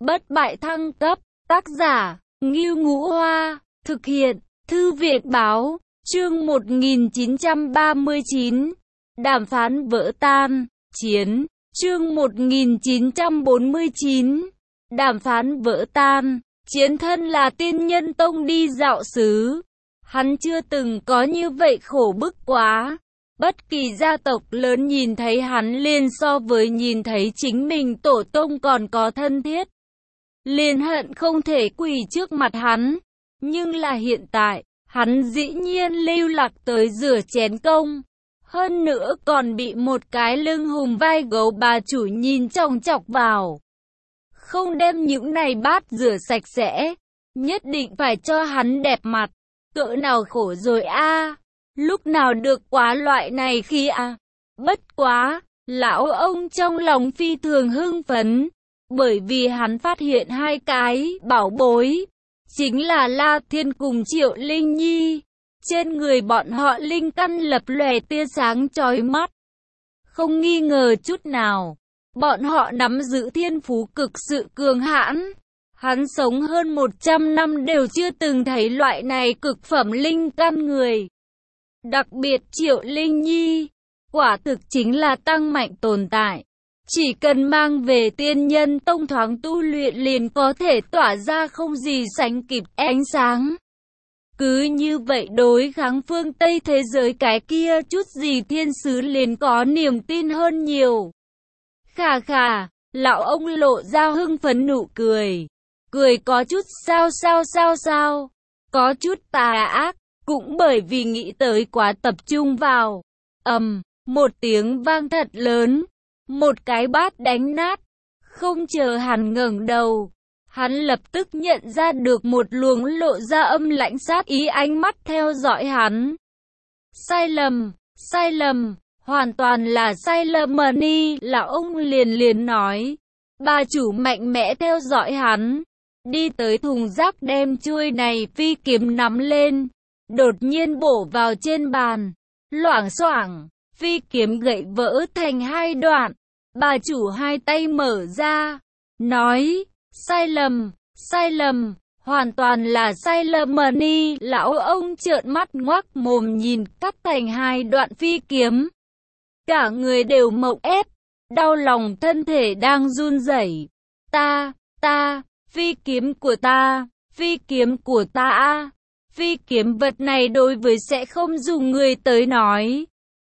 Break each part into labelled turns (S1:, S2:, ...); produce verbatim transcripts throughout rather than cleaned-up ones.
S1: Bất bại thăng cấp, tác giả, Ngưu Ngũ Hoa, thực hiện, Thư viện báo, chương một nghìn chín trăm ba mươi chín, đàm phán vỡ tan, chiến, chương một nghìn chín trăm bốn mươi chín, đàm phán vỡ tan, chiến thân là tiên nhân tông đi dạo xứ. Hắn chưa từng có như vậy khổ bức quá. Bất kỳ gia tộc lớn nhìn thấy hắn liền so với nhìn thấy chính mình tổ tông còn có thân thiết. Liền hận không thể quỳ trước mặt hắn. Nhưng là hiện tại, hắn dĩ nhiên lưu lạc tới rửa chén công. Hơn nữa còn bị một cái lưng hùm vai gấu bà chủ nhìn chòng chọc vào. Không đem những này bát rửa sạch sẽ, nhất định phải cho hắn đẹp mặt. Cỡ nào khổ rồi a à. Lúc nào được quá loại này khi a à. Bất quá, lão ông trong lòng phi thường hưng phấn, bởi vì hắn phát hiện hai cái bảo bối, chính là La Thiên cùng Triệu Linh Nhi. Trên người bọn họ linh căn lập lòe tia sáng chói mắt. Không nghi ngờ chút nào, bọn họ nắm giữ thiên phú cực sự cường hãn. Hắn sống hơn một trăm năm đều chưa từng thấy loại này cực phẩm linh căn người. Đặc biệt Triệu Linh Nhi, quả thực chính là tăng mạnh tồn tại. Chỉ cần mang về tiên nhân tông thoáng tu luyện liền có thể tỏa ra không gì sánh kịp ánh sáng. Cứ như vậy đối kháng phương Tây thế giới cái kia chút gì thiên sứ liền có niềm tin hơn nhiều. Khà khà, lão ông lộ ra hưng phấn nụ cười. Cười có chút sao sao sao sao, có chút tà ác, cũng bởi vì nghĩ tới quá tập trung vào. Ầm, một tiếng vang thật lớn, một cái bát đánh nát. Không chờ hắn ngẩng đầu, hắn lập tức nhận ra được một luồng lộ ra âm lãnh sát ý ánh mắt theo dõi hắn. Sai lầm, sai lầm, hoàn toàn là sai lầm Mani, lão ông liền liền nói. Bà chủ mạnh mẽ theo dõi hắn, đi tới thùng rác đem chuôi này phi kiếm nắm lên, đột nhiên bổ vào trên bàn. Loảng xoảng, phi kiếm gãy vỡ thành hai đoạn. Bà chủ hai tay mở ra, nói, sai lầm, sai lầm, hoàn toàn là sai lầm Mani. Lão ông trợn mắt ngoác mồm nhìn cắt thành hai đoạn phi kiếm. Cả người đều mộng ép, đau lòng thân thể đang run rẩy. Ta, ta, phi kiếm của ta, phi kiếm của ta a. Phi kiếm vật này đối với sẽ không dùng người tới nói.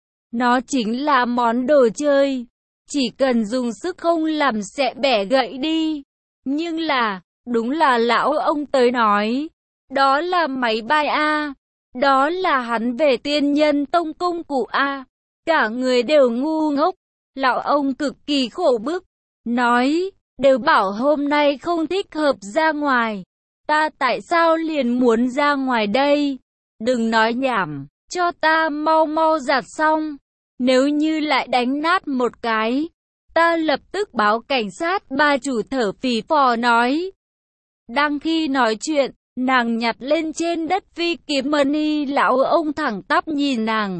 S1: Nó chính là món đồ chơi. Chỉ cần dùng sức không làm sẽ bẻ gãy đi. Nhưng là, đúng là lão ông tới nói. Đó là máy bay a. Đó là hắn về tiên nhân tông công cụ a. Cả người đều ngu ngốc. Lão ông cực kỳ khổ bức. Nói, đều bảo hôm nay không thích hợp ra ngoài. Ta tại sao liền muốn ra ngoài đây? Đừng nói nhảm, cho ta mau mau giặt xong. Nếu như lại đánh nát một cái, ta lập tức báo cảnh sát. Bà chủ thở phì phò nói. Đang khi nói chuyện, nàng nhặt lên trên đất phi kiếm Mani. Lão ông thẳng tắp nhìn nàng.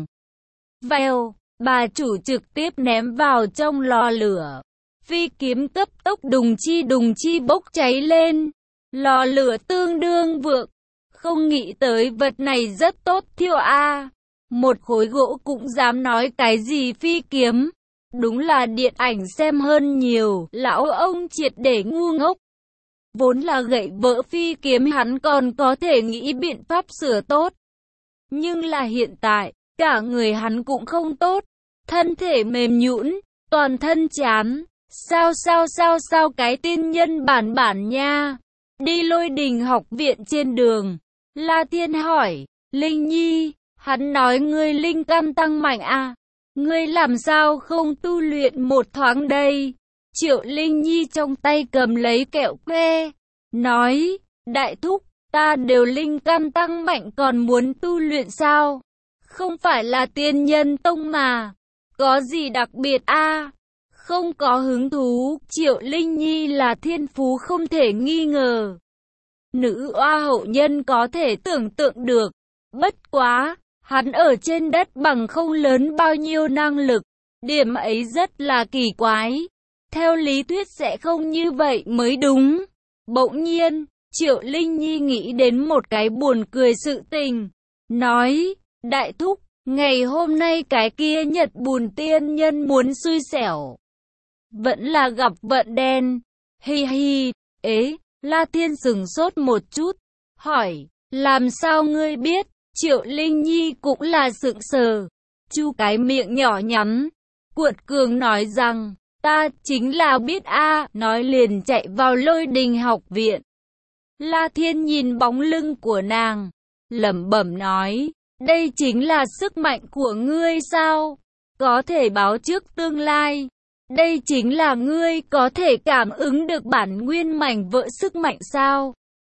S1: Vèo, bà chủ trực tiếp ném vào trong lò lửa. Phi kiếm cấp tốc đùng chi đùng chi bốc cháy lên. Lò lửa tương đương vượng. Không nghĩ tới vật này rất tốt thiêu a. Một khối gỗ cũng dám nói cái gì phi kiếm. Đúng là điện ảnh xem hơn nhiều. Lão ông triệt để ngu ngốc. Vốn là gãy vỡ phi kiếm hắn còn có thể nghĩ biện pháp sửa tốt. Nhưng là hiện tại, cả người hắn cũng không tốt. Thân thể mềm nhũn, toàn thân chán. Sao sao sao sao cái tiên nhân bản bản nha. Đi Lôi Đình học viện trên đường, La Thiên hỏi, Linh Nhi, hắn nói ngươi linh căn tăng mạnh à? Ngươi làm sao không tu luyện một thoáng đây? Triệu Linh Nhi trong tay cầm lấy kẹo que, nói, đại thúc, ta đều linh căn tăng mạnh còn muốn tu luyện sao? Không phải là tiên nhân tông mà, có gì đặc biệt a? À? Không có hứng thú. Triệu Linh Nhi là thiên phú không thể nghi ngờ. Nữ oa hậu nhân có thể tưởng tượng được. Bất quá, hắn ở trên đất bằng không lớn bao nhiêu năng lực. Điểm ấy rất là kỳ quái. Theo lý thuyết sẽ không như vậy mới đúng. Bỗng nhiên, Triệu Linh Nhi nghĩ đến một cái buồn cười sự tình. Nói, đại thúc, ngày hôm nay cái kia Nhật Bùn tiên nhân muốn xui xẻo. Vẫn là gặp vận đen. Hi hi, ế, La Thiên sừng sốt một chút. Hỏi, làm sao ngươi biết? Triệu Linh Nhi cũng là sững sờ. Chu cái miệng nhỏ nhắn. Cuột cường nói rằng, ta chính là biết a, nói liền chạy vào Lôi Đình học viện. La Thiên nhìn bóng lưng của nàng, lẩm bẩm nói, đây chính là sức mạnh của ngươi sao? Có thể báo trước tương lai. Đây chính là ngươi có thể cảm ứng được bản nguyên mảnh vỡ sức mạnh sao?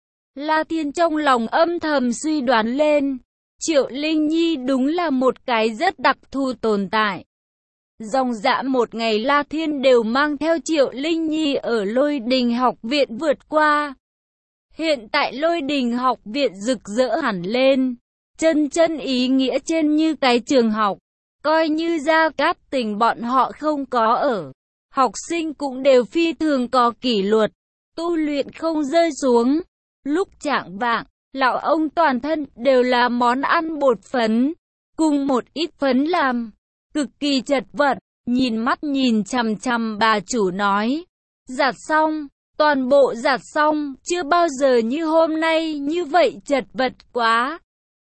S1: La Thiên trong lòng âm thầm suy đoán lên, Triệu Linh Nhi đúng là một cái rất đặc thù tồn tại. Dòng dã một ngày La Thiên đều mang theo Triệu Linh Nhi ở Lôi Đình học viện vượt qua. Hiện tại Lôi Đình học viện rực rỡ hẳn lên, chân chân ý nghĩa trên như cái trường học. Coi như Gia Cát Tình bọn họ không có ở, học sinh cũng đều phi thường có kỷ luật, tu luyện không rơi xuống. Lúc chạng vạng, lão ông toàn thân đều là món ăn bột phấn, cùng một ít phấn làm, cực kỳ chật vật, nhìn mắt nhìn chằm chằm bà chủ nói, giặt xong, toàn bộ giặt xong, chưa bao giờ như hôm nay như vậy chật vật quá.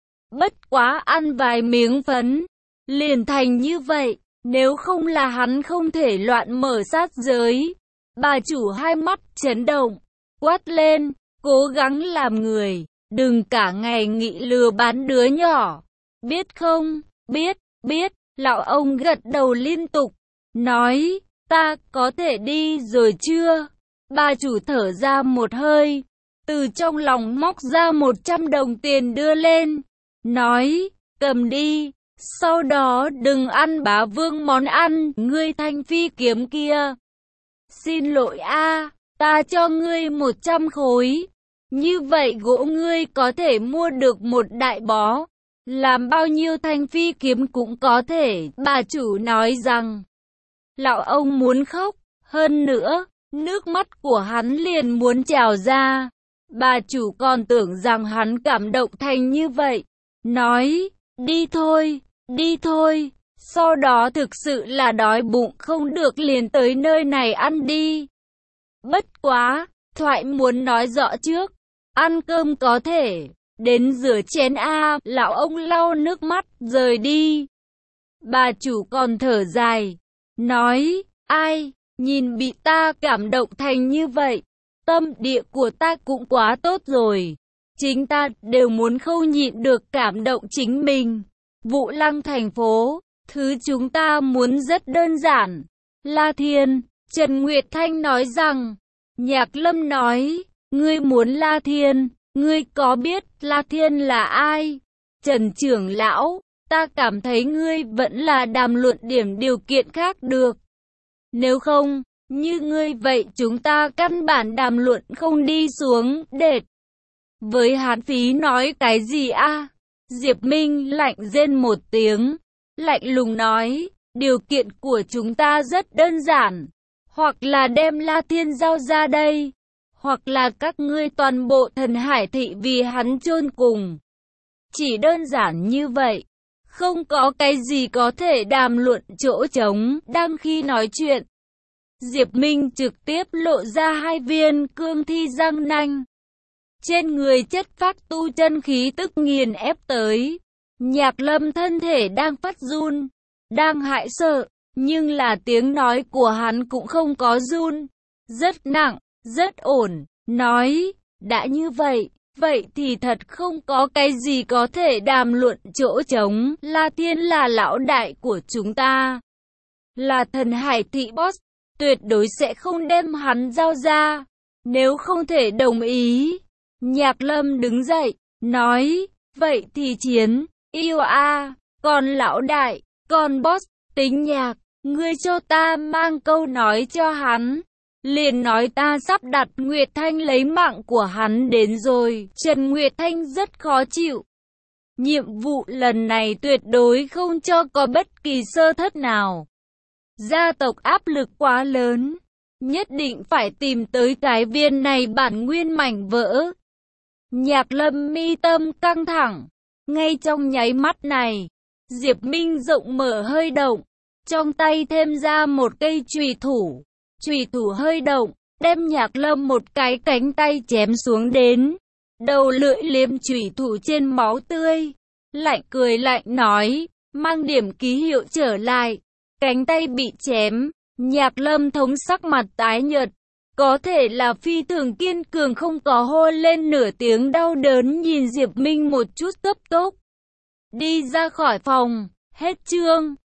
S1: Bất quá ăn vài miếng phấn, liền thành như vậy, nếu không là hắn không thể loạn mở sát giới. Bà chủ hai mắt chấn động, quát lên, cố gắng làm người, đừng cả ngày nghị lừa bán đứa nhỏ. Biết không? Biết, biết, lão ông gật đầu liên tục, nói, ta có thể đi rồi chưa? Bà chủ thở ra một hơi, từ trong lòng móc ra một trăm đồng tiền đưa lên, nói, cầm đi, sau đó đừng ăn bá vương món ăn, ngươi thanh phi kiếm kia. Xin lỗi a, ta cho ngươi một trăm khối, như vậy gỗ ngươi có thể mua được một đại bó, làm bao nhiêu thanh phi kiếm cũng có thể. Bà chủ nói rằng, lão ông muốn khóc, hơn nữa, nước mắt của hắn liền muốn trào ra. Bà chủ còn tưởng rằng hắn cảm động thành như vậy, nói, đi thôi, đi thôi, sau đó thực sự là đói bụng không được liền tới nơi này ăn đi. Bất quá, thoại muốn nói rõ trước, ăn cơm có thể, đến rửa chén a, lão ông lau nước mắt, rời đi. Bà chủ còn thở dài, nói, ai, nhìn bị ta cảm động thành như vậy, tâm địa của ta cũng quá tốt rồi. Chính ta đều muốn không nhịn được cảm động chính mình. Vũ Lăng thành phố, thứ chúng ta muốn rất đơn giản. La Thiên, Trần Nguyệt Thanh nói rằng, Nhạc Lâm nói, ngươi muốn La Thiên, ngươi có biết La Thiên là ai? Trần trưởng lão, ta cảm thấy ngươi vẫn là đàm luận điểm điều kiện khác được. Nếu không, như ngươi vậy chúng ta căn bản đàm luận không đi xuống, đệt. Với hắn phí nói cái gì a? Diệp Minh lạnh rên một tiếng, lạnh lùng nói, điều kiện của chúng ta rất đơn giản, hoặc là đem La Thiên giao ra đây, hoặc là các ngươi toàn bộ Thần Hải thị vì hắn chôn cùng. Chỉ đơn giản như vậy, không có cái gì có thể đàm luận chỗ trống. Đang khi nói chuyện, Diệp Minh trực tiếp lộ ra hai viên cương thi răng nanh. Trên người chất phát tu chân khí tức nghiền ép tới. Nhạc Lâm thân thể đang phát run, đang hãi sợ, nhưng là tiếng nói của hắn cũng không có run. Rất nặng, rất ổn, nói, đã như vậy, vậy thì thật không có cái gì có thể đàm luận chỗ trống. La Thiên là lão đại của chúng ta, là Thần Hải thị boss, tuyệt đối sẽ không đem hắn giao ra, nếu không thể đồng ý. Nhạc Lâm đứng dậy, nói, vậy thì chiến, yêu a, còn lão đại, còn boss, tính nhạc, ngươi cho ta mang câu nói cho hắn, liền nói ta sắp đặt Nguyệt Thanh lấy mạng của hắn đến rồi. Trần Nguyệt Thanh rất khó chịu, nhiệm vụ lần này tuyệt đối không cho có bất kỳ sơ thất nào. Gia tộc áp lực quá lớn, nhất định phải tìm tới cái viên này bản nguyên mảnh vỡ. Nhạc Lâm mi tâm căng thẳng. Ngay trong nháy mắt này, Diệp Minh rộng mở hơi động, trong tay thêm ra một cây chùy thủ. Chùy thủ hơi động, đem Nhạc Lâm một cái cánh tay chém xuống đến. Đầu lưỡi liếm chùy thủ trên máu tươi, lại cười lạnh nói, mang điểm ký hiệu trở lại. Cánh tay bị chém, Nhạc Lâm thống sắc mặt tái nhợt, có thể là phi thường kiên cường không có hô lên nửa tiếng đau đớn, nhìn Diệp Minh một chút cấp tốc đi ra khỏi phòng. Hết chương.